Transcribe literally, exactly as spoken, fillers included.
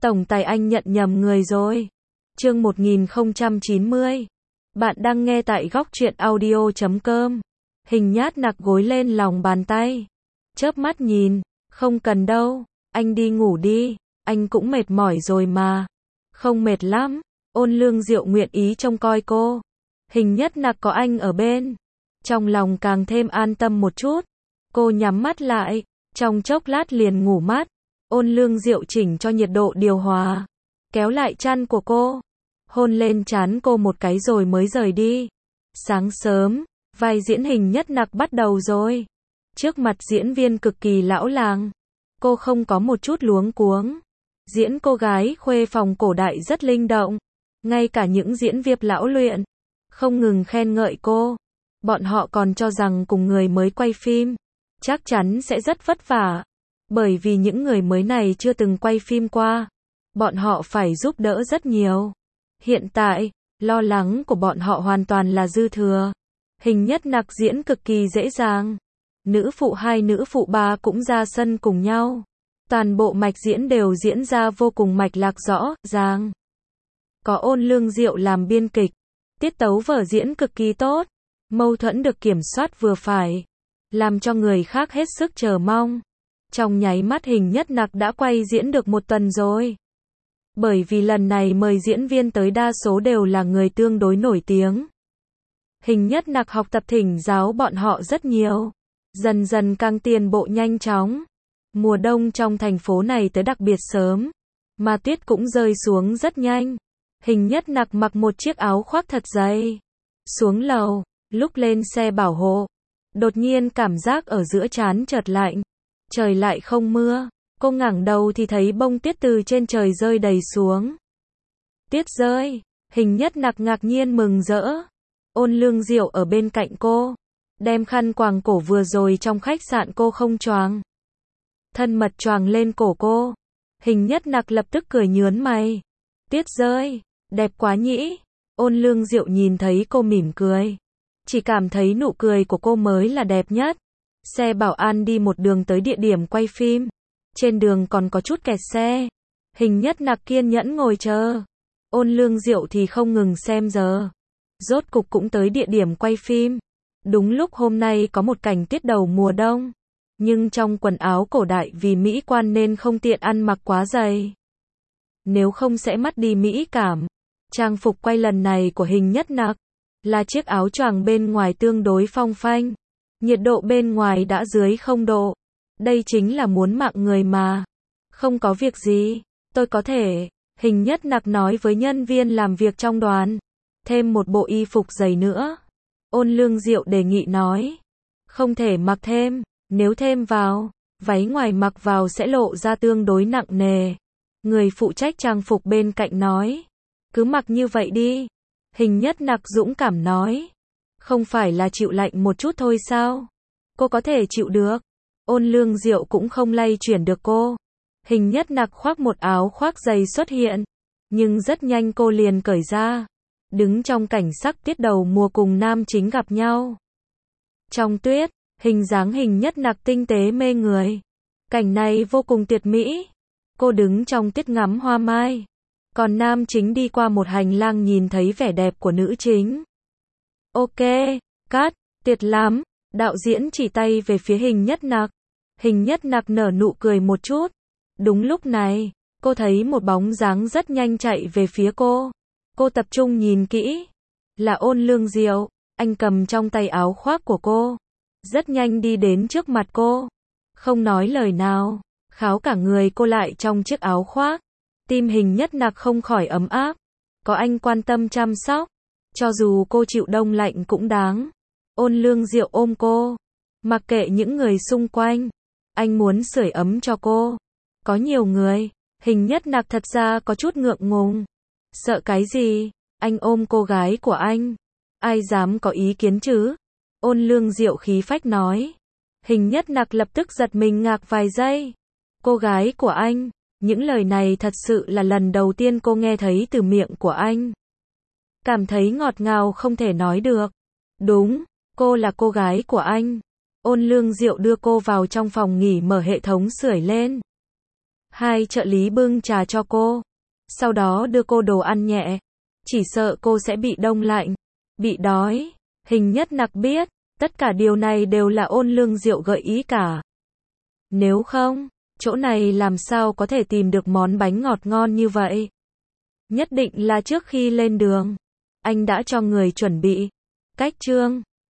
Tổng tài anh nhận nhầm người rồi. Chương một nghìn không trăm chín mươi. Bạn đang nghe tại góc truyện audio chấm com. Hình nhát nặc gối lên lòng bàn tay. Chớp mắt nhìn, không cần đâu, anh đi ngủ đi, anh cũng mệt mỏi rồi mà. Không mệt lắm, Ôn Lương Diệu nguyện ý trông coi cô. Hình nhất nặc có anh ở bên. Trong lòng càng thêm an tâm một chút. Cô nhắm mắt lại, trong chốc lát liền ngủ mất. Ôn Lương Diệu chỉnh cho nhiệt độ điều hòa, kéo lại chăn của cô, hôn lên trán cô một cái rồi mới rời đi. Sáng sớm, vai diễn Hình nhất nặc bắt đầu rồi. Trước mặt diễn viên cực kỳ lão làng, cô không có một chút luống cuống. Diễn cô gái khuê phòng cổ đại rất linh động. Ngay cả những diễn viên lão luyện không ngừng khen ngợi cô. Bọn họ còn cho rằng cùng người mới quay phim chắc chắn sẽ rất vất vả. Bởi vì những người mới này chưa từng quay phim qua, bọn họ phải giúp đỡ rất nhiều. Hiện tại, lo lắng của bọn họ hoàn toàn là dư thừa. Hình nhất nặc diễn cực kỳ dễ dàng. Nữ phụ hai, nữ phụ ba cũng ra sân cùng nhau. Toàn bộ mạch diễn đều diễn ra vô cùng mạch lạc rõ ràng. Có Ôn Lương Diệu làm biên kịch, tiết tấu vở diễn cực kỳ tốt, mâu thuẫn được kiểm soát vừa phải, làm cho người khác hết sức chờ mong. Trong nháy mắt Hình nhất nặc đã quay diễn được một tuần rồi. Bởi vì lần này mời diễn viên tới đa số đều là người tương đối nổi tiếng. Hình nhất nặc học tập thỉnh giáo bọn họ rất nhiều. Dần dần càng tiến bộ nhanh chóng. Mùa đông trong thành phố này tới đặc biệt sớm, mà tuyết cũng rơi xuống rất nhanh. Hình nhất nặc mặc một chiếc áo khoác thật dày. Xuống lầu, lúc lên xe bảo hộ, đột nhiên cảm giác ở giữa trán chợt lạnh. Trời lại không mưa, cô ngẩng đầu thì thấy bông tuyết từ trên trời rơi đầy xuống. Tuyết rơi, Hình nhất nặc ngạc nhiên mừng rỡ. Ôn Lương Diệu ở bên cạnh cô, đem khăn quàng cổ vừa rồi trong khách sạn cô không choàng, thân mật choàng lên cổ cô. Hình nhất nặc lập tức cười nhướng mày. Tuyết rơi, đẹp quá nhỉ. Ôn Lương Diệu nhìn thấy cô mỉm cười, chỉ cảm thấy nụ cười của cô mới là đẹp nhất. Xe bảo an đi một đường tới địa điểm quay phim. Trên đường còn có chút kẹt xe. Hình nhất nặc kiên nhẫn ngồi chờ. Ôn Lương Diệu thì không ngừng xem giờ. Rốt cục cũng tới địa điểm quay phim. Đúng lúc hôm nay có một cảnh tiết đầu mùa đông. Nhưng trong quần áo cổ đại vì mỹ quan nên không tiện ăn mặc quá dày. Nếu không sẽ mất đi mỹ cảm. Trang phục quay lần này của Hình nhất nặc là chiếc áo choàng bên ngoài tương đối phong phanh. Nhiệt độ bên ngoài đã dưới không độ. Đây chính là muốn mạng người mà. Không có việc gì, tôi có thể. Hình nhất nặc nói với nhân viên làm việc trong đoàn. Thêm một bộ y phục dày nữa. Ôn Lương Diệu đề nghị nói. Không thể mặc thêm, nếu thêm vào, váy ngoài mặc vào sẽ lộ ra tương đối nặng nề. Người phụ trách trang phục bên cạnh nói. Cứ mặc như vậy đi. Hình nhất nặc dũng cảm nói. Không phải là chịu lạnh một chút thôi sao? Cô có thể chịu được. Ôn Lương Diệu cũng không lay chuyển được cô. Hình nhất nặc khoác một áo khoác dày xuất hiện. Nhưng rất nhanh cô liền cởi ra. Đứng trong cảnh sắc tiết đầu mùa cùng nam chính gặp nhau. Trong tuyết, hình dáng Hình nhất nặc tinh tế mê người. Cảnh này vô cùng tuyệt mỹ. Cô đứng trong tuyết ngắm hoa mai. Còn nam chính đi qua một hành lang nhìn thấy vẻ đẹp của nữ chính. Ok, cắt, tuyệt lắm. Đạo diễn chỉ tay về phía Hình nhất nặc. Hình nhất nặc nở nụ cười một chút. Đúng lúc này, cô thấy một bóng dáng rất nhanh chạy về phía cô. Cô tập trung nhìn kỹ. Là Ôn Lương Diệu. Anh cầm trong tay áo khoác của cô. Rất nhanh đi đến trước mặt cô. Không nói lời nào. Kháo cả người cô lại trong chiếc áo khoác. Tim Hình nhất nặc không khỏi ấm áp. Có anh quan tâm chăm sóc. Cho dù cô chịu đông lạnh cũng đáng. Ôn Lương Diệu ôm cô. Mặc kệ những người xung quanh. Anh muốn sưởi ấm cho cô. Có nhiều người. Hình nhất nặc thật ra có chút ngượng ngùng. Sợ cái gì? Anh ôm cô gái của anh. Ai dám có ý kiến chứ? Ôn Lương Diệu khí phách nói. Hình nhất nặc lập tức giật mình ngạc vài giây. Cô gái của anh. Những lời này thật sự là lần đầu tiên cô nghe thấy từ miệng của anh. Cảm thấy ngọt ngào không thể nói được. Đúng, cô là cô gái của anh. Ôn Lương Diệu đưa cô vào trong phòng nghỉ mở hệ thống sưởi lên. Hai trợ lý bưng trà cho cô. Sau đó đưa cô đồ ăn nhẹ. Chỉ sợ cô sẽ bị đông lạnh, bị đói. Hình Nhất Nặc biết, tất cả điều này đều là Ôn Lương Diệu gợi ý cả. Nếu không, chỗ này làm sao có thể tìm được món bánh ngọt ngon như vậy? Nhất định là trước khi lên đường, anh đã cho người chuẩn bị. Cách chương